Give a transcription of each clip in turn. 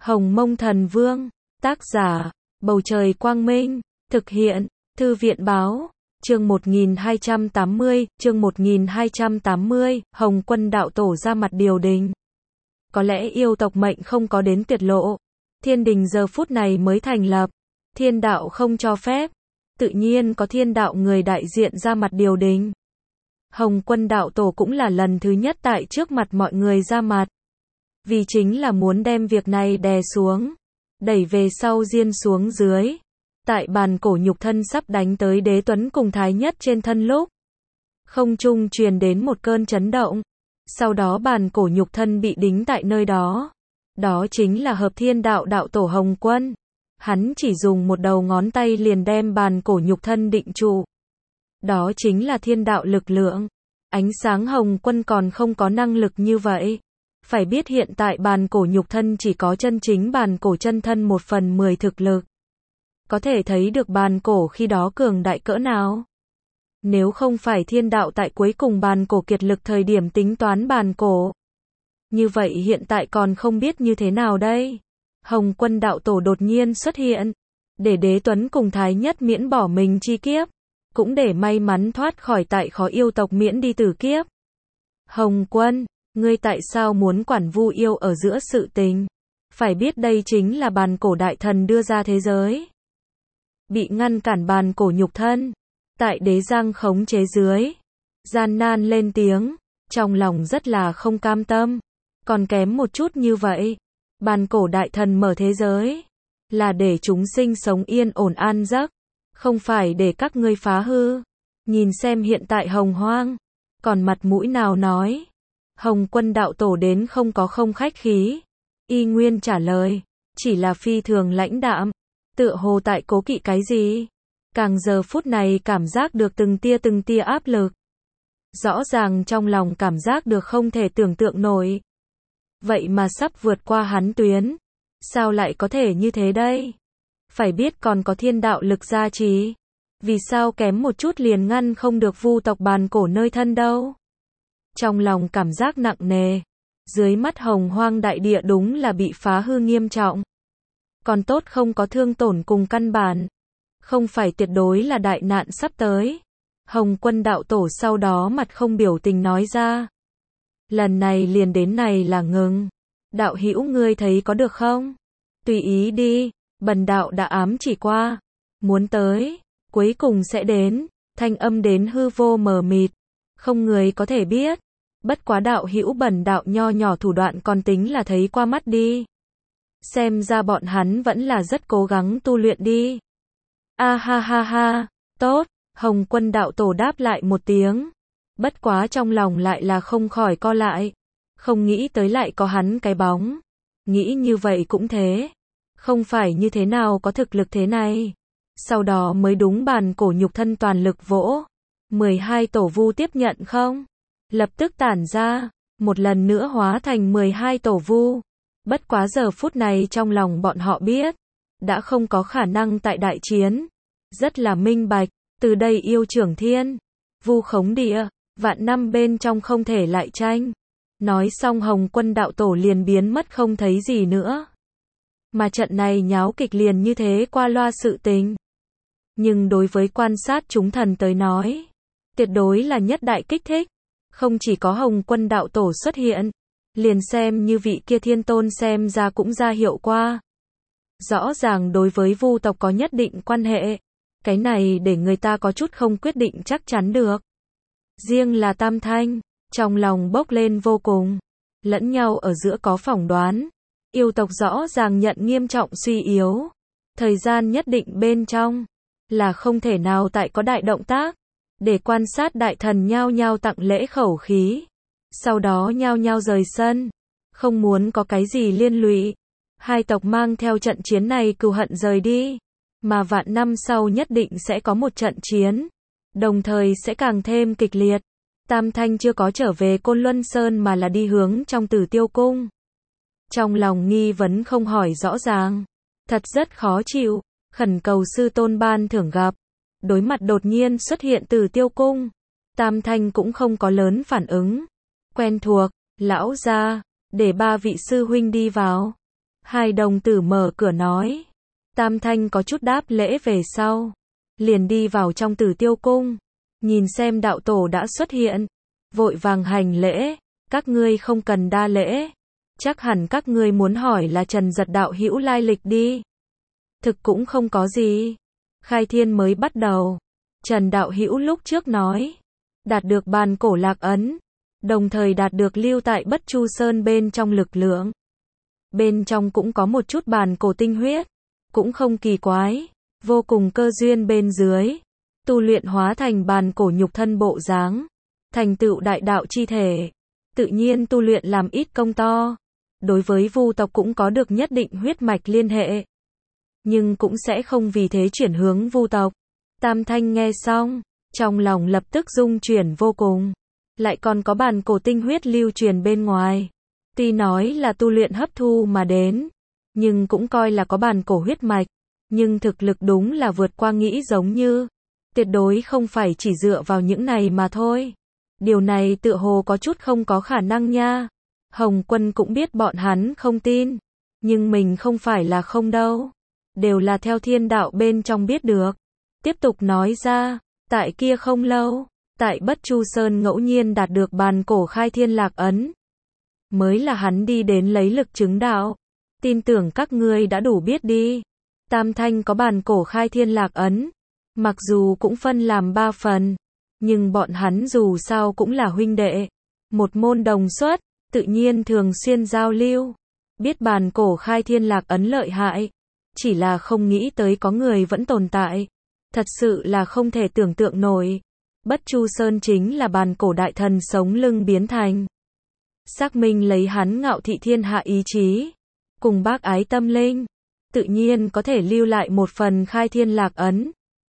Hồng Mông Thần Vương, tác giả, Bầu Trời Quang Minh, thực hiện, Thư viện Báo, chương 1280, Hồng Quân đạo tổ ra mặt điều đình. Có lẽ yêu tộc mệnh không có đến tuyệt lộ, thiên đình giờ phút này mới thành lập, thiên đạo không cho phép, tự nhiên có thiên đạo người đại diện ra mặt điều đình. Hồng Quân đạo tổ cũng là lần thứ nhất tại trước mặt mọi người ra mặt, vì chính là muốn đem việc này đè xuống, đẩy về sau diên xuống dưới. Tại bàn cổ nhục thân sắp đánh tới Đế Tuấn cùng Thái Nhất trên thân lúc, không trung truyền đến một cơn chấn động, sau đó bàn cổ nhục thân bị đính tại nơi đó. Đó chính là Hợp Thiên Đạo đạo tổ Hồng Quân. Hắn chỉ dùng một đầu ngón tay liền đem bàn cổ nhục thân định trụ. Đó chính là thiên đạo lực lượng. Ánh sáng Hồng Quân còn không có năng lực như vậy. Phải biết hiện tại bàn cổ nhục thân chỉ có chân chính bàn cổ chân thân 1/10 thực lực. Có thể thấy được bàn cổ khi đó cường đại cỡ nào. Nếu không phải thiên đạo tại cuối cùng bàn cổ kiệt lực thời điểm tính toán bàn cổ, như vậy hiện tại còn không biết như thế nào đây. Hồng Quân đạo tổ đột nhiên xuất hiện, để Đế Tuấn cùng Thái Nhất miễn bỏ mình chi kiếp, cũng để may mắn thoát khỏi tại khó yêu tộc miễn đi tử kiếp. Hồng Quân, ngươi tại sao muốn quản Vu yêu ở giữa sự tình? Phải biết đây chính là bàn cổ đại thần đưa ra thế giới. Bị ngăn cản bàn cổ nhục thân, tại Đế Giang khống chế dưới, gian nan lên tiếng, trong lòng rất là không cam tâm, còn kém một chút như vậy. Bàn cổ đại thần mở thế giới, là để chúng sinh sống yên ổn an giấc, không phải để các ngươi phá hư. Nhìn xem hiện tại Hồng Hoang, còn mặt mũi nào nói. Hồng Quân đạo tổ đến không có không khách khí, y nguyên trả lời, chỉ là phi thường lãnh đạm, tựa hồ tại cố kỵ cái gì. Càng giờ phút này cảm giác được từng tia áp lực. Rõ ràng trong lòng cảm giác được không thể tưởng tượng nổi. Vậy mà sắp vượt qua hắn tuyến. Sao lại có thể như thế đây? Phải biết còn có thiên đạo lực gia trì. Vì sao kém một chút liền ngăn không được Vu tộc bàn cổ nơi thân đâu? Trong lòng cảm giác nặng nề. Dưới mắt Hồng Hoang đại địa đúng là bị phá hư nghiêm trọng. Còn tốt không có thương tổn cùng căn bản. Không phải tuyệt đối là đại nạn sắp tới. Hồng Quân đạo tổ sau đó mặt không biểu tình nói ra. Lần này liền đến này là ngừng. Đạo hữu ngươi thấy có được không? Tùy ý đi, bần đạo đã ám chỉ qua. Muốn tới, cuối cùng sẽ đến. Thanh âm đến hư vô mờ mịt. Không người có thể biết. Bất quá đạo hữu bần đạo nho nhỏ thủ đoạn còn tính là thấy qua mắt đi. Xem ra bọn hắn vẫn là rất cố gắng tu luyện đi. A ha ha ha, tốt. Hồng Quân đạo tổ đáp lại một tiếng. Bất quá trong lòng lại là không khỏi co lại. Không nghĩ tới lại có hắn cái bóng. Nghĩ như vậy cũng thế. Không phải như thế nào có thực lực thế này. Sau đó mới đúng bàn cổ nhục thân toàn lực vỗ. 12 tổ vu tiếp nhận không? Lập tức tản ra. Một lần nữa hóa thành 12 tổ vu. Bất quá giờ phút này trong lòng bọn họ biết. Đã không có khả năng tại đại chiến. Rất là minh bạch. Từ đây yêu trưởng thiên. Vu khống địa. Vạn năm bên trong không thể lại tranh. Nói xong Hồng Quân đạo tổ liền biến mất không thấy gì nữa. Mà trận này nháo kịch liền như thế qua loa sự tình. Nhưng đối với quan sát chúng thần tới nói, tuyệt đối là nhất đại kích thích. Không chỉ có Hồng Quân đạo tổ xuất hiện, liền xem như vị kia thiên tôn xem ra cũng ra hiệu qua. Rõ ràng đối với Vu tộc có nhất định quan hệ. Cái này để người ta có chút không quyết định chắc chắn được. Riêng là Tam Thanh, trong lòng bốc lên vô cùng. Lẫn nhau ở giữa có phỏng đoán. Yêu tộc rõ ràng nhận nghiêm trọng suy yếu. Thời gian nhất định bên trong, là không thể nào tại có đại động tác. Để quan sát đại thần nhao nhao tặng lễ khẩu khí. Sau đó nhao nhao rời sân. Không muốn có cái gì liên lụy. Hai tộc mang theo trận chiến này cừu hận rời đi. Mà vạn năm sau nhất định sẽ có một trận chiến. Đồng thời sẽ càng thêm kịch liệt. Tam Thanh chưa có trở về Côn Luân Sơn mà là đi hướng trong Tử Tiêu Cung. Trong lòng nghi vấn không hỏi rõ ràng. Thật rất khó chịu. Khẩn cầu sư tôn ban thưởng gặp. Đối mặt đột nhiên xuất hiện Tử Tiêu Cung. Tam Thanh cũng không có lớn phản ứng. Quen thuộc, lão gia, để 3 vị sư huynh đi vào. Hai đồng tử mở cửa nói. Tam Thanh có chút đáp lễ về sau. Liền đi vào trong Tử Tiêu Cung. Nhìn xem đạo tổ đã xuất hiện. Vội vàng hành lễ. Các ngươi không cần đa lễ. Chắc hẳn các ngươi muốn hỏi là Trần Giật đạo hữu lai lịch đi. Thực cũng không có gì. Khai thiên mới bắt đầu. Trần đạo hữu lúc trước nói. Đạt được bàn cổ lạc ấn. Đồng thời đạt được lưu tại Bất Chu Sơn bên trong lực lượng. Bên trong cũng có một chút bàn cổ tinh huyết. Cũng không kỳ quái. Vô cùng cơ duyên bên dưới. Tu luyện hóa thành bàn cổ nhục thân bộ dáng. Thành tựu đại đạo chi thể. Tự nhiên tu luyện làm ít công to. Đối với Vu tộc cũng có được nhất định huyết mạch liên hệ. Nhưng cũng sẽ không vì thế chuyển hướng Vu tộc. Tam Thanh nghe xong. Trong lòng lập tức rung chuyển vô cùng. Lại còn có bàn cổ tinh huyết lưu truyền bên ngoài. Tuy nói là tu luyện hấp thu mà đến. Nhưng cũng coi là có bàn cổ huyết mạch. Nhưng thực lực đúng là vượt qua nghĩ giống như. Tuyệt đối không phải chỉ dựa vào những này mà thôi. Điều này tựa hồ có chút không có khả năng nha. Hồng Quân cũng biết bọn hắn không tin. Nhưng mình không phải là không đâu. Đều là theo thiên đạo bên trong biết được. Tiếp tục nói ra. Tại kia không lâu. Tại Bất Chu Sơn ngẫu nhiên đạt được bàn cổ khai thiên lạc ấn. Mới là hắn đi đến lấy lực chứng đạo. Tin tưởng các ngươi đã đủ biết đi. Tam Thanh có bàn cổ khai thiên lạc ấn. Mặc dù cũng phân làm 3 phần. Nhưng bọn hắn dù sao cũng là huynh đệ. Một môn đồng xuất. Tự nhiên thường xuyên giao lưu. Biết bàn cổ khai thiên lạc ấn lợi hại. Chỉ là không nghĩ tới có người vẫn tồn tại. Thật sự là không thể tưởng tượng nổi. Bất Chu Sơn chính là bàn cổ đại thần sống lưng biến thành. Xác minh lấy hắn ngạo thị thiên hạ ý chí. Cùng bác ái tâm linh. Tự nhiên có thể lưu lại một phần khai thiên lạc ấn.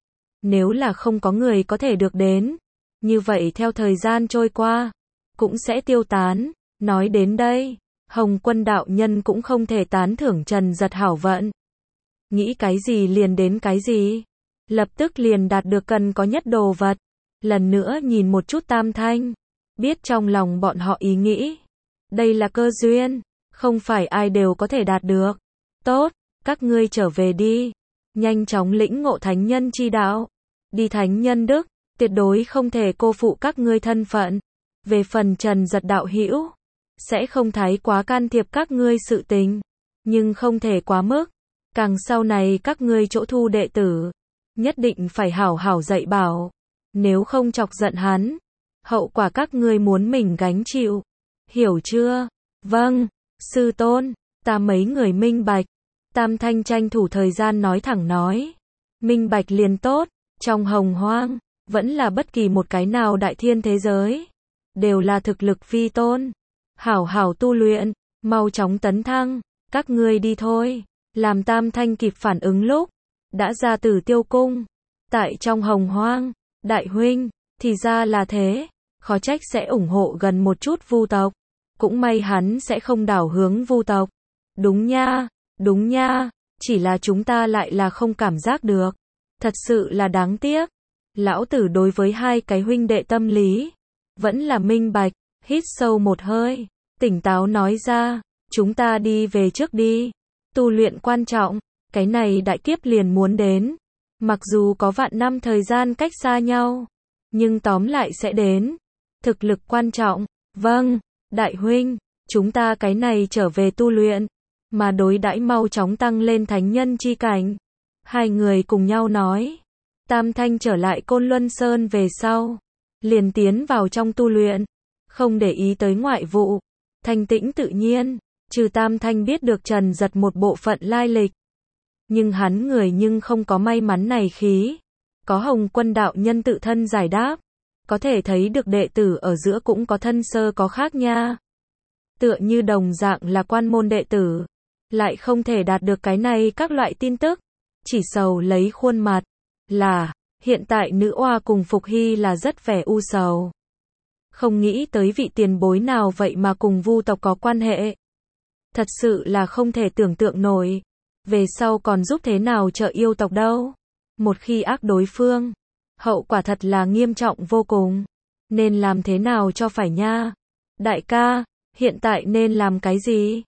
Nếu là không có người có thể được đến. Như vậy theo thời gian trôi qua. Cũng sẽ tiêu tán. Nói đến đây. Hồng Quân đạo nhân cũng không thể tán thưởng Trần Giật hảo vận. Nghĩ cái gì liền đến cái gì. Lập tức liền đạt được cần có nhất đồ vật. Lần nữa nhìn một chút Tam Thanh. Biết trong lòng bọn họ ý nghĩ. Đây là cơ duyên. Không phải ai đều có thể đạt được. Tốt, các ngươi trở về đi. Nhanh chóng lĩnh ngộ thánh nhân chi đạo. Đi thánh nhân đức. Tuyệt đối không thể cô phụ các ngươi thân phận. Về phần Trần Giật đạo hữu. Sẽ không thái quá can thiệp các ngươi sự tình. Nhưng không thể quá mức. Càng sau này các ngươi chỗ thu đệ tử. Nhất định phải hảo hảo dạy bảo. Nếu không chọc giận hắn. Hậu quả các ngươi muốn mình gánh chịu. Hiểu chưa? Vâng, sư tôn. Ta mấy người minh bạch. Tam Thanh tranh thủ thời gian nói thẳng nói. Minh bạch liền tốt. Trong hồng hoang. Vẫn là bất kỳ một cái nào đại thiên thế giới. Đều là thực lực vi tôn. Hảo hảo tu luyện. Mau chóng tấn thăng. Các ngươi đi thôi. Làm Tam Thanh kịp phản ứng lúc. Đã ra Tử Tiêu Cung. Tại trong hồng hoang. Đại huynh. Thì ra là thế. Khó trách sẽ ủng hộ gần một chút Vu tộc. Cũng may hắn sẽ không đảo hướng Vu tộc. Đúng nha. Đúng nha. Chỉ là chúng ta lại là không cảm giác được. Thật sự là đáng tiếc. Lão tử đối với hai cái huynh đệ tâm lý. Vẫn là minh bạch. Hít sâu một hơi. Tỉnh táo nói ra. Chúng ta đi về trước đi. Tu luyện quan trọng. Cái này đại kiếp liền muốn đến. Mặc dù có vạn năm thời gian cách xa nhau. Nhưng tóm lại sẽ đến. Thực lực quan trọng. Vâng, đại huynh. Chúng ta cái này trở về tu luyện. Mà đối đãi mau chóng tăng lên thánh nhân chi cảnh. Hai người cùng nhau nói. Tam Thanh trở lại Côn Luân Sơn về sau. Liền tiến vào trong tu luyện. Không để ý tới ngoại vụ. Thanh tĩnh tự nhiên. Trừ Tam Thanh biết được Trần Giật một bộ phận lai lịch. Nhưng hắn người nhưng không có may mắn này khí. Có Hồng Quân đạo nhân tự thân giải đáp. Có thể thấy được đệ tử ở giữa cũng có thân sơ có khác nha. Tựa như đồng dạng là quan môn đệ tử. Lại không thể đạt được cái này các loại tin tức. Chỉ sầu lấy khuôn mặt. Là, hiện tại nữ oa cùng Phục Hy là rất vẻ u sầu. Không nghĩ tới vị tiền bối nào vậy mà cùng Vu tộc có quan hệ. Thật sự là không thể tưởng tượng nổi. Về sau còn giúp thế nào trợ yêu tộc đâu. Một khi ác đối phương. Hậu quả thật là nghiêm trọng vô cùng. Nên làm thế nào cho phải nha. Đại ca, hiện tại nên làm cái gì?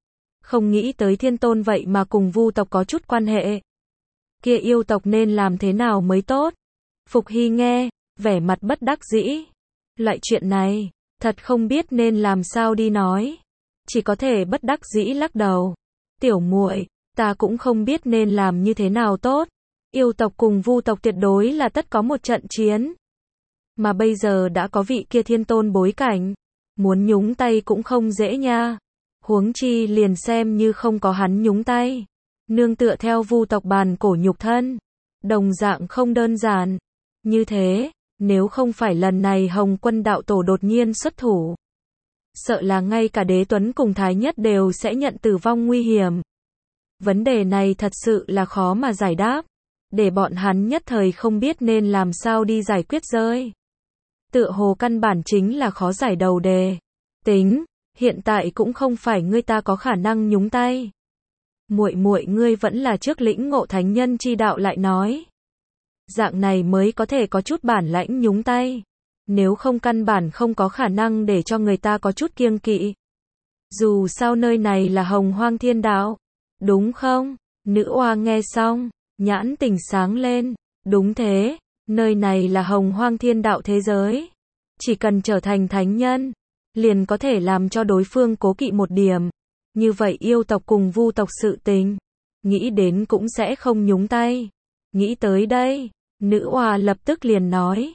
Không nghĩ tới thiên tôn vậy mà cùng Vu tộc có chút quan hệ. Kia yêu tộc nên làm thế nào mới tốt? Phục Hy nghe, vẻ mặt bất đắc dĩ. Loại chuyện này, thật không biết nên làm sao đi nói. Chỉ có thể bất đắc dĩ lắc đầu. Tiểu muội, ta cũng không biết nên làm như thế nào tốt. Yêu tộc cùng Vu tộc tuyệt đối là tất có một trận chiến. Mà bây giờ đã có vị kia thiên tôn bối cảnh. Muốn nhúng tay cũng không dễ nha. Huống chi liền xem như không có hắn nhúng tay. Nương tựa theo Vu tộc bàn cổ nhục thân. Đồng dạng không đơn giản. Như thế, nếu không phải lần này Hồng Quân đạo tổ đột nhiên xuất thủ. Sợ là ngay cả Đế Tuấn cùng Thái Nhất đều sẽ nhận tử vong nguy hiểm. Vấn đề này thật sự là khó mà giải đáp. Để bọn hắn nhất thời không biết nên làm sao đi giải quyết rơi. Tựa hồ căn bản chính là khó giải đầu đề. Tính, hiện tại cũng không phải ngươi ta có khả năng nhúng tay. Muội muội ngươi vẫn là trước lĩnh ngộ thánh nhân chi đạo lại nói. Dạng này mới có thể có chút bản lãnh nhúng tay. Nếu không căn bản không có khả năng để cho người ta có chút kiêng kỵ. Dù sao nơi này là Hồng Hoang Thiên Đạo. Đúng không? Nữ oa nghe xong, nhãn tỉnh sáng lên. Đúng thế, nơi này là Hồng Hoang Thiên Đạo thế giới. Chỉ cần trở thành thánh nhân, liền có thể làm cho đối phương cố kỵ một điểm. Như vậy yêu tộc cùng Vu tộc sự tình, nghĩ đến cũng sẽ không nhúng tay. Nghĩ tới đây, nữ oa lập tức liền nói.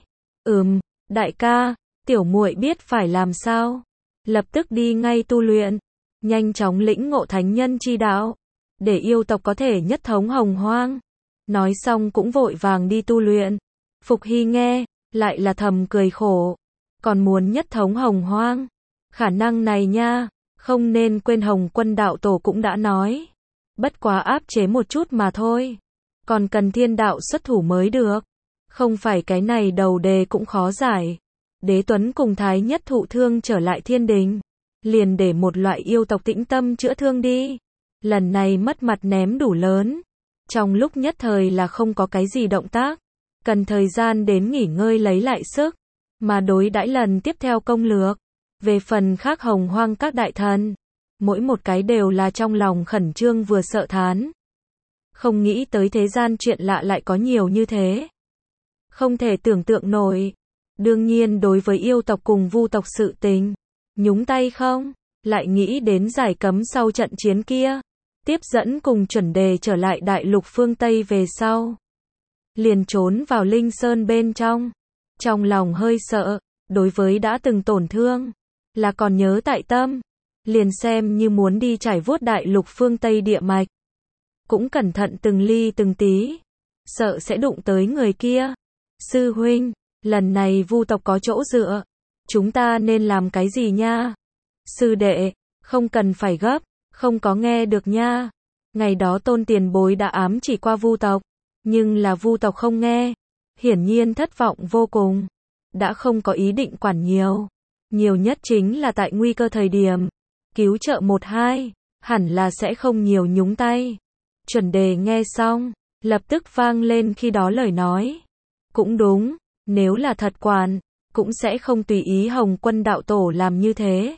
Đại ca, tiểu muội biết phải làm sao. Lập tức đi ngay tu luyện. Nhanh chóng lĩnh ngộ thánh nhân chi đạo. Để yêu tộc có thể nhất thống Hồng Hoang. Nói xong cũng vội vàng đi tu luyện. Phục Hy nghe, lại là thầm cười khổ. Còn muốn nhất thống Hồng Hoang. Khả năng này nha, không nên quên Hồng Quân đạo tổ cũng đã nói. Bất quá áp chế một chút mà thôi. Còn cần thiên đạo xuất thủ mới được. Không phải cái này đầu đề cũng khó giải. Đế Tuấn cùng Thái Nhất thụ thương trở lại thiên đình. Liền để một loại yêu tộc tĩnh tâm chữa thương đi. Lần này mất mặt ném đủ lớn. Trong lúc nhất thời là không có cái gì động tác. Cần thời gian đến nghỉ ngơi lấy lại sức. Mà đối đãi lần tiếp theo công lược. Về phần khác Hồng Hoang các đại thần. Mỗi một cái đều là trong lòng khẩn trương vừa sợ thán. Không nghĩ tới thế gian chuyện lạ lại có nhiều như thế. Không thể tưởng tượng nổi. Đương nhiên đối với yêu tộc cùng Vu tộc sự tình. Nhúng tay không? Lại nghĩ đến giải cấm sau trận chiến kia. Tiếp dẫn cùng chuẩn đề trở lại đại lục phương Tây về sau. Liền trốn vào Linh Sơn bên trong. Trong lòng hơi sợ. Đối với đã từng tổn thương. Là còn nhớ tại tâm. Liền xem như muốn đi trải vuốt đại lục phương Tây địa mạch. Cũng cẩn thận từng ly từng tí. Sợ sẽ đụng tới người kia. Sư huynh, lần này Vu tộc có chỗ dựa. Chúng ta nên làm cái gì nha? Sư đệ, không cần phải gấp. Không có nghe được nha. Ngày đó Tôn tiền bối đã ám chỉ qua Vu tộc. Nhưng là Vu tộc không nghe. Hiển nhiên thất vọng vô cùng. Đã không có ý định quản nhiều. Nhiều nhất chính là tại nguy cơ thời điểm. Cứu trợ một hai. Hẳn là sẽ không nhiều nhúng tay. Chuẩn đề nghe xong. Lập tức vang lên khi đó lời nói. Cũng đúng. Nếu là thật quản. Cũng sẽ không tùy ý Hồng Quân đạo tổ làm như thế.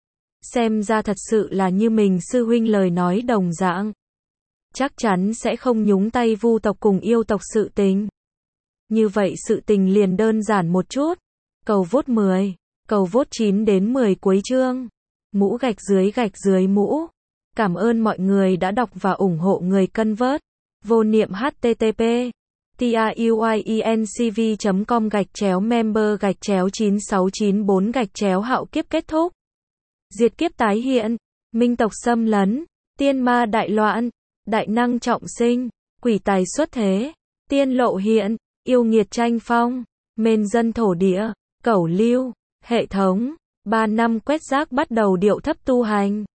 Xem ra thật sự là như mình sư huynh lời nói đồng dạng. Chắc chắn sẽ không nhúng tay Vu tộc cùng yêu tộc sự tình. Như vậy sự tình liền đơn giản một chút. Cầu vote 10. Cầu vote 9 đến 10 cuối chương. Mũ gạch dưới mũ. Cảm ơn mọi người đã đọc và ủng hộ người cân vớt. Vô niệm http tiuyecnv.com/member/9694/hạo kiếp kết thúc. Diệt kiếp tái hiện. Minh tộc xâm lấn. Tiên ma đại loạn. Đại năng trọng sinh. Quỷ tài xuất thế. Tiên lộ hiện. Yêu nghiệt tranh phong. Mên dân thổ địa. Cẩu lưu. Hệ thống. 3 năm quét rác bắt đầu điệu thấp tu hành.